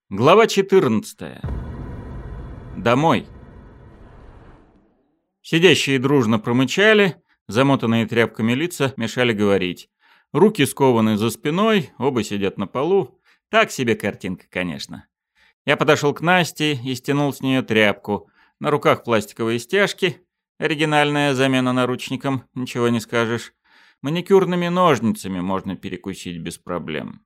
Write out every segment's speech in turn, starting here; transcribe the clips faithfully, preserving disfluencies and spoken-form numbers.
Глава четырнадцатая. Домой. Сидящие дружно промычали, замотанные тряпками лица мешали говорить. Руки скованы за спиной, оба сидят на полу. Так себе картинка, конечно. Я подошел к Насте и стянул с нее тряпку. На руках пластиковые стяжки. Оригинальная замена наручникам, ничего не скажешь. Маникюрными ножницами можно перекусить без проблем.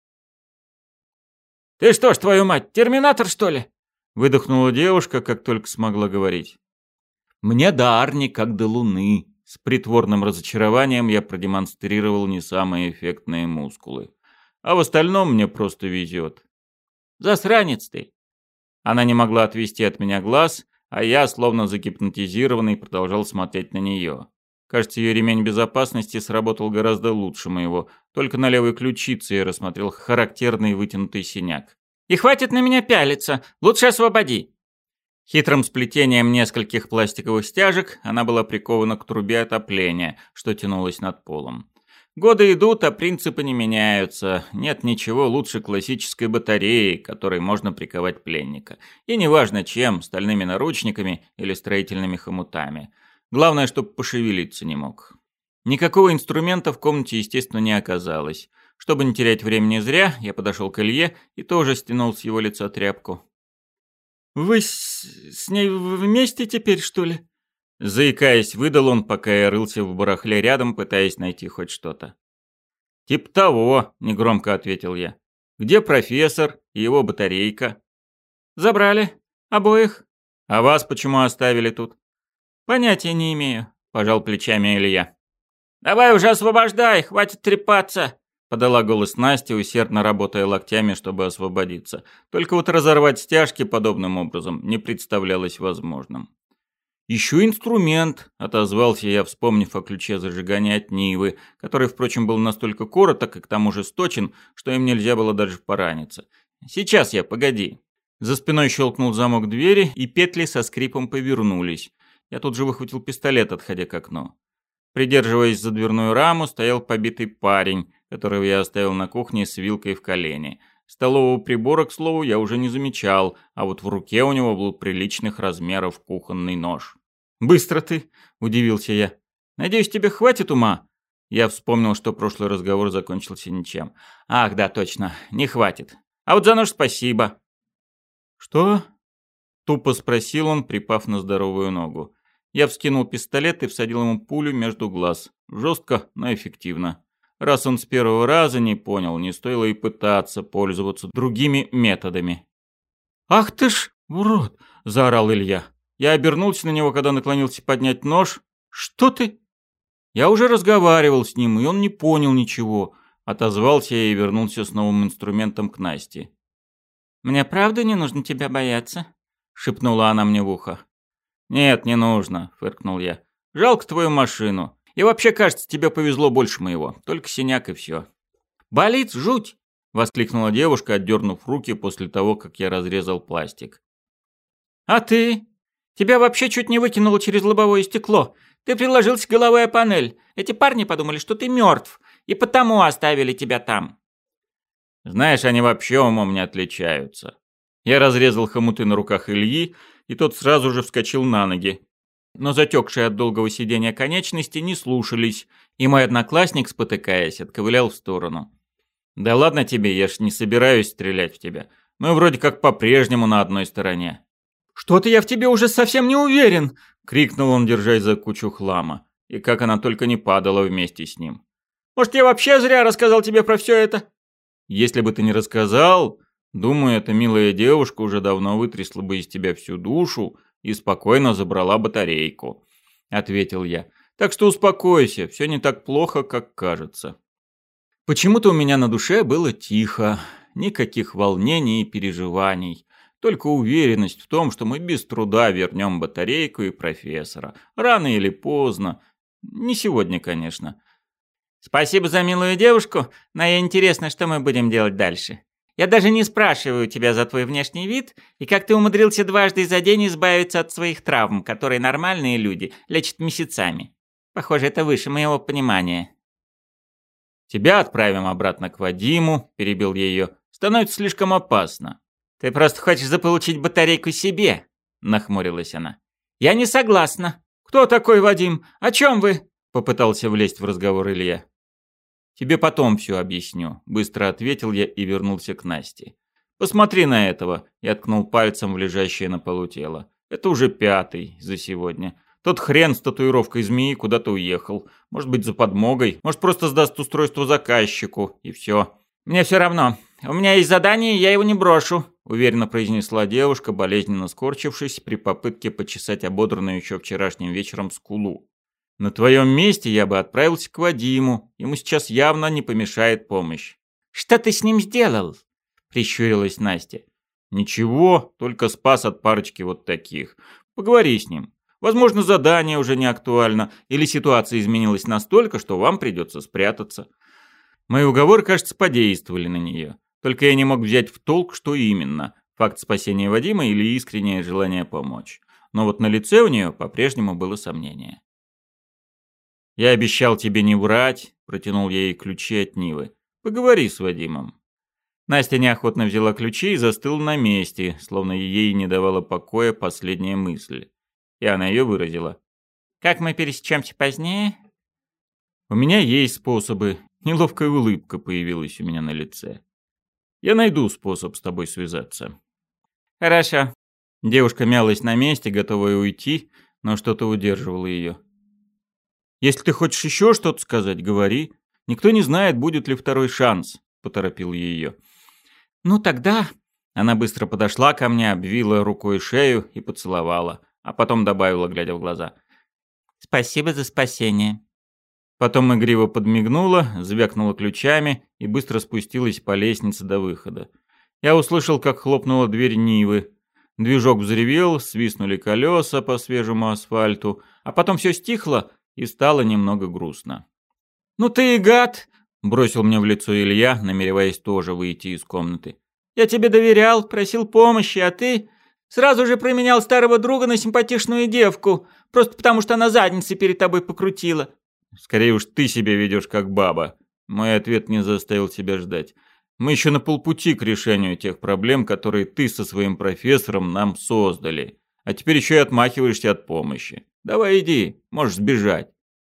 «Ты что ж, твою мать, терминатор, что ли?» Выдохнула девушка, как только смогла говорить. «Мне до Арни как до Луны». С притворным разочарованием я продемонстрировал не самые эффектные мускулы. А в остальном мне просто везет. «Засранец ты!» Она не могла отвести от меня глаз, а я, словно загипнотизированный, продолжал смотреть на нее. Кажется, ее ремень безопасности сработал гораздо лучше моего. Только на левой ключице я рассмотрел характерный вытянутый синяк. «И хватит на меня пялиться! Лучше освободи!» Хитрым сплетением нескольких пластиковых стяжек она была прикована к трубе отопления, что тянулось над полом. Годы идут, а принципы не меняются. Нет ничего лучше классической батареи, которой можно приковать пленника. И неважно чем, стальными наручниками или строительными хомутами. Главное, чтобы пошевелиться не мог. Никакого инструмента в комнате, естественно, не оказалось. Чтобы не терять времени зря, я подошел к Илье и тоже стянул с его лица тряпку. «Вы с, с ней вместе теперь, что ли?» Заикаясь, выдал он, пока я рылся в барахле рядом, пытаясь найти хоть что-то. «Тип того», — негромко ответил я. «Где профессор и его батарейка?» «Забрали. Обоих». «А вас почему оставили тут?» «Понятия не имею», — пожал плечами Илья. «Давай уже освобождай, хватит трепаться», — подала голос Настя, усердно работая локтями, чтобы освободиться. Только вот разорвать стяжки подобным образом не представлялось возможным. «Еще инструмент», — отозвался я, вспомнив о ключе зажигания от Нивы, который, впрочем, был настолько короток и к тому же сточен, что им нельзя было даже пораниться. «Сейчас я, погоди». За спиной щелкнул замок двери, и петли со скрипом повернулись. Я тут же выхватил пистолет, отходя к окну. Придерживаясь за дверную раму, стоял побитый парень, которого я оставил на кухне с вилкой в колене. Столового прибора, к слову, я уже не замечал, а вот в руке у него был приличных размеров кухонный нож. «Быстро ты!» – удивился я. «Надеюсь, тебе хватит ума?» Я вспомнил, что прошлый разговор закончился ничем. «Ах, да, точно, не хватит. А вот за нож спасибо». «Что?» – тупо спросил он, припав на здоровую ногу. Я вскинул пистолет и всадил ему пулю между глаз. Жестко, но эффективно. Раз он с первого раза не понял, не стоило и пытаться пользоваться другими методами. «Ах ты ж, урод!» – заорал Илья. Я обернулся на него, когда наклонился поднять нож. «Что ты?» Я уже разговаривал с ним, и он не понял ничего. Отозвался я и вернулся с новым инструментом к Насте. «Мне правда не нужно тебя бояться?» – шепнула она мне в ухо. «Нет, не нужно», – фыркнул я. «Жалко твою машину. И вообще, кажется, тебе повезло больше моего. Только синяк и все». «Болит жуть!» – воскликнула девушка, отдернув руки после того, как я разрезал пластик. «А ты? Тебя вообще чуть не выкинуло через лобовое стекло. Ты приложился головой о панель. Эти парни подумали, что ты мертв, и потому оставили тебя там». «Знаешь, они вообще умом не отличаются». Я разрезал хомуты на руках Ильи, и тот сразу же вскочил на ноги. Но затекшие от долгого сидения конечности не слушались, и мой одноклассник, спотыкаясь, отковылял в сторону. «Да ладно тебе, я ж не собираюсь стрелять в тебя. Мы вроде как по-прежнему на одной стороне». «Что-то я в тебе уже совсем не уверен!» — крикнул он, держась за кучу хлама. И как она только не падала вместе с ним. «Может, я вообще зря рассказал тебе про все это?» «Если бы ты не рассказал, думаю, эта милая девушка уже давно вытрясла бы из тебя всю душу и спокойно забрала батарейку», — ответил я. «Так что успокойся, все не так плохо, как кажется». Почему-то у меня на душе было тихо, никаких волнений и переживаний, только уверенность в том, что мы без труда вернем батарейку и профессора. Рано или поздно. Не сегодня, конечно. «Спасибо за милую девушку, но ей интересно, что мы будем делать дальше. Я даже не спрашиваю тебя за твой внешний вид и как ты умудрился дважды за день избавиться от своих травм, которые нормальные люди лечат месяцами. Похоже, это выше моего понимания». «Тебя отправим обратно к Вадиму», — перебил я ее. «Становится слишком опасно. Ты просто хочешь заполучить батарейку себе, нахмурилась она. Я не согласна. Кто такой Вадим? О чем вы? Попытался влезть в разговор Илья. Тебе потом все объясню, быстро ответил я и вернулся к Насте. Посмотри на этого, я ткнул пальцем в лежащее на полу тело. Это уже пятый за сегодня. Тот хрен с татуировкой змеи куда-то уехал. Может быть, за подмогой, может, просто сдаст устройство заказчику, и все. Мне все равно. У меня есть задание, и я его не брошу, уверенно произнесла девушка, болезненно скорчившись при попытке почесать ободранную еще вчерашним вечером скулу. На твоем месте я бы отправился к Вадиму. Ему сейчас явно не помешает помощь. Что ты с ним сделал? Прищурилась Настя. Ничего, только спас от парочки вот таких. Поговори с ним. Возможно, задание уже не актуально, или ситуация изменилась настолько, что вам придется спрятаться. Мои уговоры, кажется, подействовали на нее. Только я не мог взять в толк, что именно. Факт спасения Вадима или искреннее желание помочь. Но вот на лице у нее по-прежнему было сомнение. «Я обещал тебе не врать», — протянул я ей ключи от Нивы. «Поговори с Вадимом». Настя неохотно взяла ключи и застыла на месте, словно ей не давала покоя последняя мысль. И она ее выразила. «Как мы пересечемся позднее?» «У меня есть способы». Неловкая улыбка появилась у меня на лице. «Я найду способ с тобой связаться». «Хорошо». Девушка мялась на месте, готовая уйти, но что-то удерживало ее. «Если ты хочешь еще что-то сказать, говори. Никто не знает, будет ли второй шанс», — поторопил ее. «Ну тогда...» Она быстро подошла ко мне, обвила рукой шею и поцеловала, а потом добавила, глядя в глаза. «Спасибо за спасение». Потом игриво подмигнула, звякнула ключами и быстро спустилась по лестнице до выхода. Я услышал, как хлопнула дверь Нивы. Движок взревел, свистнули колеса по свежему асфальту, а потом все стихло и стало немного грустно. «Ну ты и гад!» — бросил мне в лицо Илья, намереваясь тоже выйти из комнаты. «Я тебе доверял, просил помощи, а ты сразу же променял старого друга на симпатичную девку, просто потому что она задницей перед тобой покрутила». «Скорее уж ты себя ведешь как баба». Мой ответ не заставил себя ждать. «Мы еще на полпути к решению тех проблем, которые ты со своим профессором нам создали. А теперь еще и отмахиваешься от помощи. Давай иди, можешь сбежать».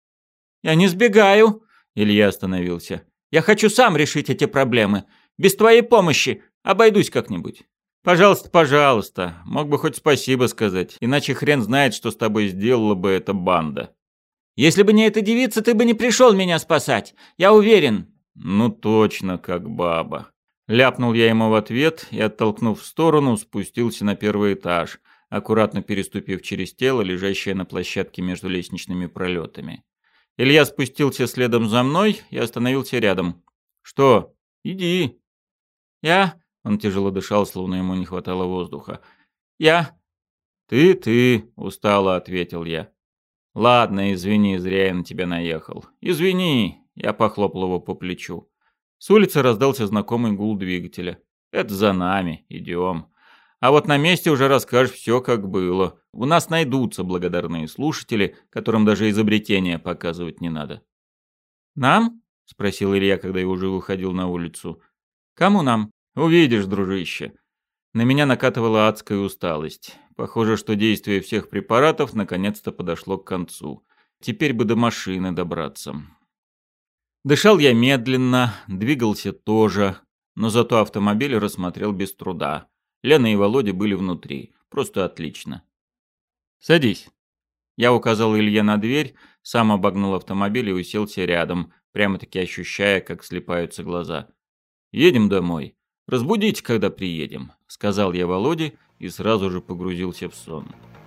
«Я не сбегаю», — Илья остановился. «Я хочу сам решить эти проблемы. Без твоей помощи обойдусь как-нибудь». «Пожалуйста, пожалуйста. Мог бы хоть спасибо сказать. Иначе хрен знает, что с тобой сделала бы эта банда». «Если бы не эта девица, ты бы не пришел меня спасать. Я уверен». «Ну точно, как баба». Ляпнул я ему в ответ и, оттолкнув в сторону, спустился на первый этаж, аккуратно переступив через тело, лежащее на площадке между лестничными пролетами. Илья спустился следом за мной и остановился рядом. «Что? Иди». «Я...» — он тяжело дышал, словно ему не хватало воздуха. «Я...» «Ты, ты...» — устало ответил я. «Ладно, извини, зря я на тебя наехал. Извини!» — я похлопал его по плечу. С улицы раздался знакомый гул двигателя. «Это за нами, идем. А вот на месте уже расскажешь все, как было. У нас найдутся благодарные слушатели, которым даже изобретения показывать не надо». «Нам?» — спросил Илья, когда я уже выходил на улицу. «Кому нам?» «Увидишь, дружище». На меня накатывала адская усталость. Похоже, что действие всех препаратов наконец-то подошло к концу. Теперь бы до машины добраться. Дышал я медленно, двигался тоже, но зато автомобиль рассмотрел без труда. Лена и Володя были внутри. Просто отлично. «Садись». Я указал Илье на дверь, сам обогнул автомобиль и уселся рядом, прямо-таки ощущая, как слипаются глаза. «Едем домой. Разбудите, когда приедем», — сказал я Володе и сразу же погрузился в сон.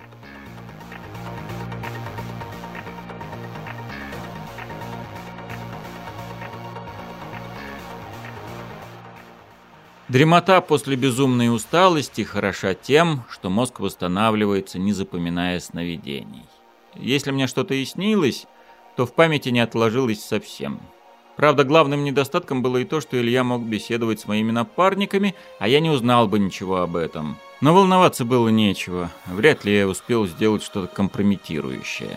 Дремота после безумной усталости хороша тем, что мозг восстанавливается, не запоминая сновидений. Если мне что-то и снилось, то в памяти не отложилось совсем. Правда, главным недостатком было и то, что Илья мог беседовать с моими напарниками, а я не узнал бы ничего об этом. Но волноваться было нечего. Вряд ли я успел сделать что-то компрометирующее.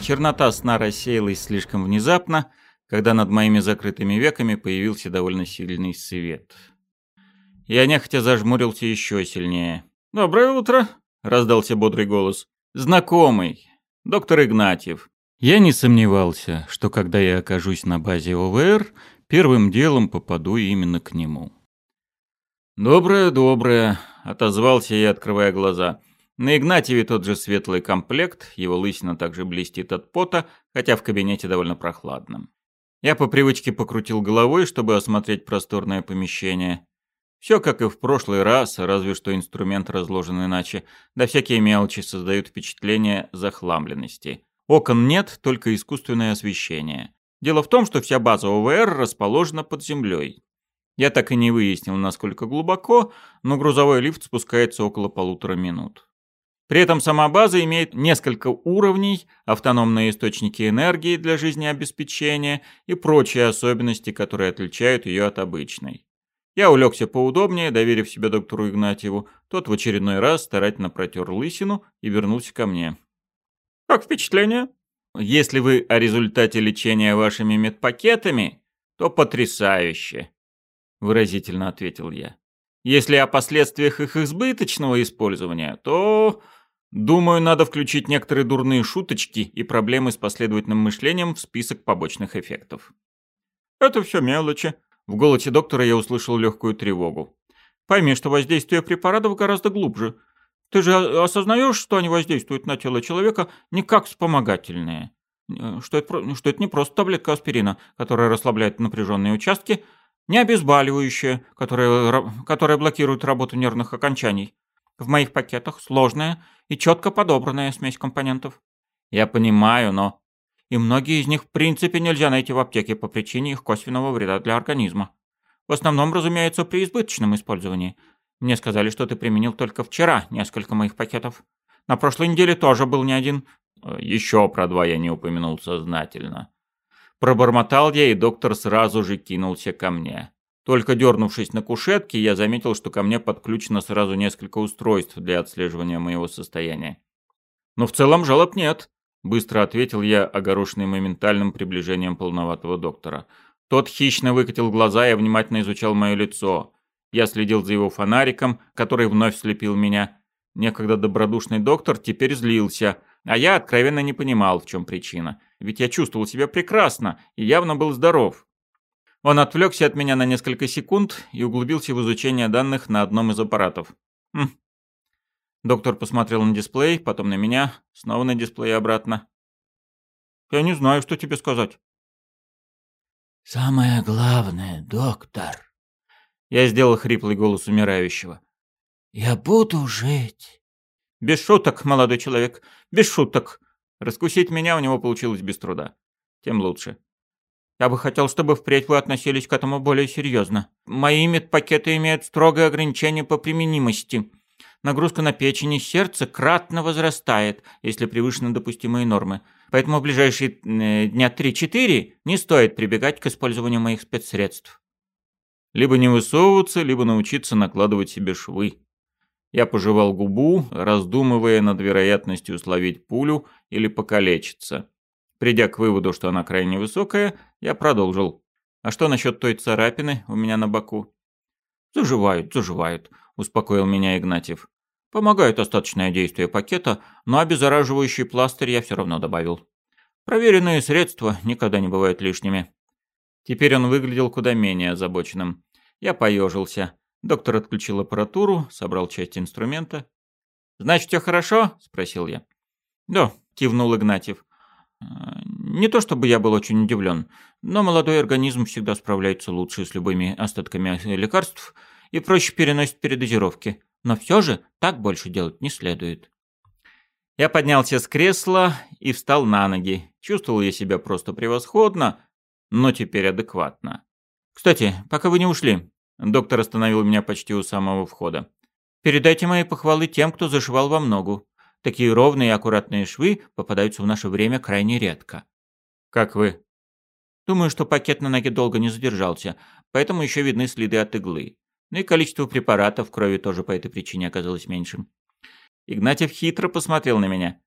Чернота сна рассеялась слишком внезапно, когда над моими закрытыми веками появился довольно сильный свет. Я нехотя зажмурился еще сильнее. «Доброе утро!» — раздался бодрый голос. «Знакомый. Доктор Игнатьев». Я не сомневался, что когда я окажусь на базе ОВР, первым делом попаду именно к нему. «Доброе, доброе», — отозвался я, открывая глаза. На Игнатьеве тот же светлый комплект, его лысина также блестит от пота, хотя в кабинете довольно прохладно. Я по привычке покрутил головой, чтобы осмотреть просторное помещение. Все как и в прошлый раз, разве что инструмент разложен иначе, да всякие мелочи создают впечатление захламленности. Окон нет, только искусственное освещение. Дело в том, что вся база ОВР расположена под землей. Я так и не выяснил, насколько глубоко, но грузовой лифт спускается около полутора минут. При этом сама база имеет несколько уровней, автономные источники энергии для жизнеобеспечения и прочие особенности, которые отличают ее от обычной. Я улегся поудобнее, доверив себя доктору Игнатьеву. Тот в очередной раз старательно протер лысину и вернулся ко мне. «Как впечатление?» «Если вы о результате лечения вашими медпакетами, то потрясающе», — выразительно ответил я. «Если о последствиях их избыточного использования, то, думаю, надо включить некоторые дурные шуточки и проблемы с последовательным мышлением в список побочных эффектов». «Это все мелочи». В голосе доктора я услышал легкую тревогу. «Пойми, что воздействие препаратов гораздо глубже. Ты же осознаешь, что они воздействуют на тело человека не как вспомогательные? Что это, что это не просто таблетка аспирина, которая расслабляет напряженные участки, не обезболивающее, которое, которое блокирует работу нервных окончаний. В моих пакетах сложная и четко подобранная смесь компонентов». «Я понимаю, но...» И многие из них в принципе нельзя найти в аптеке по причине их косвенного вреда для организма. В основном, разумеется, при избыточном использовании. Мне сказали, что ты применил только вчера несколько моих пакетов. На прошлой неделе тоже был не один. Еще про два я не упомянул сознательно. Пробормотал я, и доктор сразу же кинулся ко мне. Только дернувшись на кушетке, я заметил, что ко мне подключено сразу несколько устройств для отслеживания моего состояния. Но в целом жалоб нет. Быстро ответил я, огорошенный моментальным приближением полноватого доктора. Тот хищно выкатил глаза и внимательно изучал мое лицо. Я следил за его фонариком, который вновь слепил меня. Некогда добродушный доктор теперь злился, а я откровенно не понимал, в чем причина. Ведь я чувствовал себя прекрасно и явно был здоров. Он отвлекся от меня на несколько секунд и углубился в изучение данных на одном из аппаратов. Хм. Доктор посмотрел на дисплей, потом на меня, снова на дисплей и обратно. «Я не знаю, что тебе сказать». «Самое главное, доктор...» Я сделал хриплый голос умирающего. «Я буду жить». «Без шуток, молодой человек, без шуток». Раскусить меня у него получилось без труда. Тем лучше. «Я бы хотел, чтобы впредь вы относились к этому более серьезно. Мои медпакеты имеют строгое ограничение по применимости. Нагрузка на печень и сердце кратно возрастает, если превышены допустимые нормы. Поэтому в ближайшие э, дня три-четыре не стоит прибегать к использованию моих спецсредств». Либо не высовываться, либо научиться накладывать себе швы. Я пожевал губу, раздумывая над вероятностью словить пулю или покалечиться. Придя к выводу, что она крайне высокая, я продолжил. «А что насчет той царапины у меня на боку?» «Заживают, заживают», — успокоил меня Игнатьев. «Помогает остаточное действие пакета, но обеззараживающий пластырь я все равно добавил. Проверенные средства никогда не бывают лишними». Теперь он выглядел куда менее озабоченным. Я поежился. Доктор отключил аппаратуру, собрал часть инструмента. «Значит, все хорошо?» – спросил я. «Да», – кивнул Игнатьев. «Не то чтобы я был очень удивлен, но молодой организм всегда справляется лучше с любыми остатками лекарств и проще переносит передозировки. Но все же так больше делать не следует». Я поднялся с кресла и встал на ноги. Чувствовал я себя просто превосходно, но теперь адекватно. «Кстати, пока вы не ушли», — доктор остановил меня почти у самого входа. «Передайте мои похвалы тем, кто зашивал вам ногу. Такие ровные и аккуратные швы попадаются в наше время крайне редко». «Как вы?» «Думаю, что пакет на ноге долго не задержался, поэтому еще видны следы от иглы. Ну и количество препаратов в крови тоже по этой причине оказалось меньшим». Игнатьев хитро посмотрел на меня.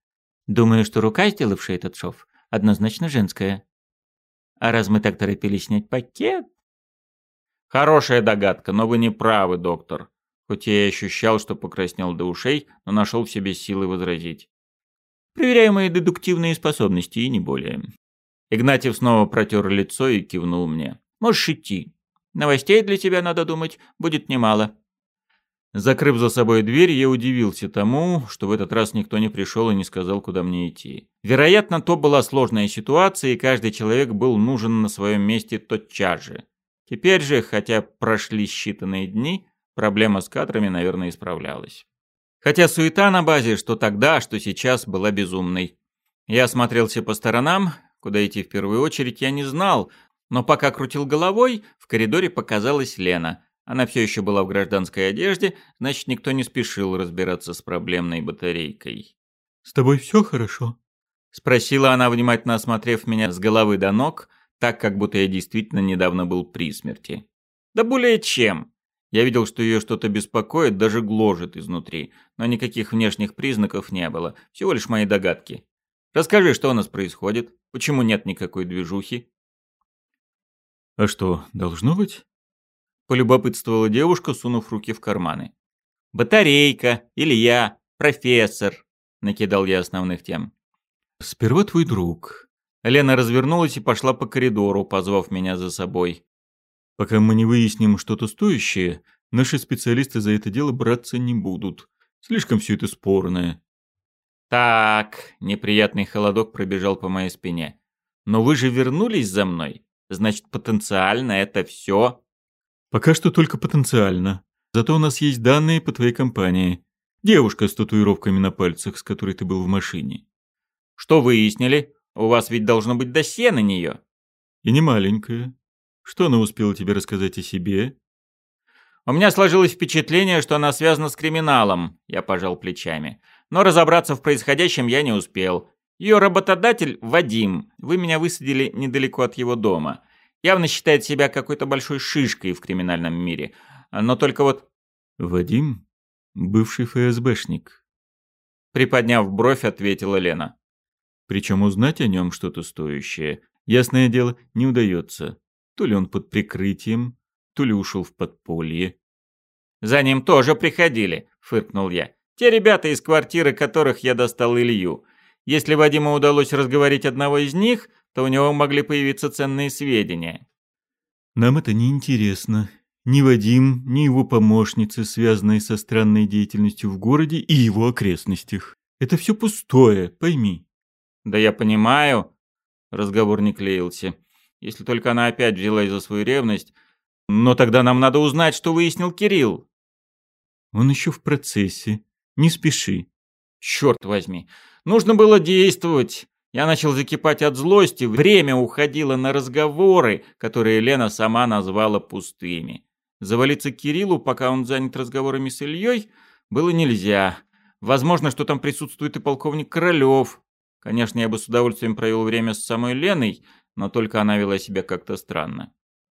Думаю, что рука, сделавшая этот шов, однозначно женская. А раз мы так торопились снять пакет... Хорошая догадка, но вы не правы, доктор. Хоть я и ощущал, что покраснел до ушей, но нашел в себе силы возразить. Проверяю мои дедуктивные способности, и не более. Игнатьев снова протер лицо и кивнул мне. Можешь идти. Новостей для тебя, надо думать, будет немало. Закрыв за собой дверь, я удивился тому, что в этот раз никто не пришел и не сказал, куда мне идти. Вероятно, то была сложная ситуация, и каждый человек был нужен на своем месте тотчас же. Теперь же, хотя прошли считанные дни, проблема с кадрами, наверное, исправлялась. Хотя суета на базе, что тогда, что сейчас, была безумной. Я осмотрелся по сторонам, куда идти в первую очередь я не знал, но пока крутил головой, в коридоре показалась Лена. Она все еще была в гражданской одежде, значит, никто не спешил разбираться с проблемной батарейкой. «С тобой все хорошо?» — спросила она, внимательно осмотрев меня с головы до ног, так, как будто я действительно недавно был при смерти. Да более чем. Я видел, что ее что-то беспокоит, даже гложет изнутри, но никаких внешних признаков не было, всего лишь мои догадки. Расскажи, что у нас происходит, почему нет никакой движухи? «А что, должно быть?» — полюбопытствовала девушка, сунув руки в карманы. «Батарейка, Илья, профессор», — накидал я основных тем. «Сперва твой друг». Лена развернулась и пошла по коридору, позвав меня за собой. «Пока мы не выясним что-то стоящее, наши специалисты за это дело браться не будут. Слишком все это спорное». «Так», — неприятный холодок пробежал по моей спине. «Но вы же вернулись за мной? Значит, потенциально это все...» «Пока что только потенциально. Зато у нас есть данные по твоей компании. Девушка с татуировками на пальцах, с которой ты был в машине». «Что выяснили? У вас ведь должно быть досье на нее». «И не маленькая. Что она успела тебе рассказать о себе?» «У меня сложилось впечатление, что она связана с криминалом», — я пожал плечами. «Но разобраться в происходящем я не успел. Ее работодатель — Вадим. Вы меня высадили недалеко от его дома. Явно считает себя какой-то большой шишкой в криминальном мире. Но только вот...» «Вадим? Бывший ФСБшник». Приподняв бровь, ответила Лена. «Причем узнать о нем что-то стоящее, ясное дело, не удается. То ли он под прикрытием, то ли ушел в подполье». «За ним тоже приходили», — фыркнул я. «Те ребята, из квартиры которых я достал Илью. Если Вадиму удалось разговорить одного из них, то у него могли появиться ценные сведения». «Нам это не интересно. Ни Вадим, ни его помощницы, связанные со странной деятельностью в городе и его окрестностях. Это все пустое, пойми». «Да я понимаю», — разговор не клеился. «Если только она опять взялась за свою ревность. Но тогда нам надо узнать, что выяснил Кирилл». «Он еще в процессе. Не спеши». «Черт возьми, нужно было действовать». Я начал закипать от злости, время уходило на разговоры, которые Лена сама назвала пустыми. Завалиться к Кириллу, пока он занят разговорами с Ильей, было нельзя. Возможно, что там присутствует и полковник Королёв. Конечно, я бы с удовольствием провел время с самой Леной, но только она вела себя как-то странно.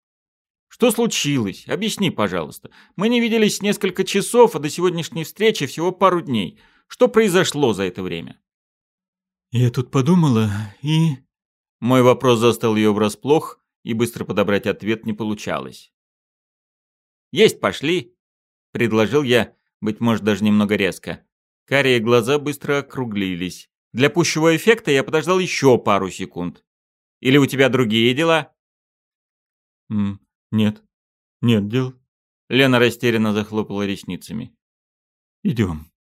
«Что случилось? Объясни, пожалуйста. Мы не виделись несколько часов, а до сегодняшней встречи всего пару дней. Что произошло за это время?» «Я тут подумала и...» Мой вопрос застал ее врасплох, и быстро подобрать ответ не получалось. «Есть пошли», — предложил я, быть может, даже немного резко. Карие глаза быстро округлились. Для пущего эффекта я подождал еще пару секунд. «Или у тебя другие дела?» М, «Нет, нет дел». Лена растерянно захлопала ресницами. «Идем».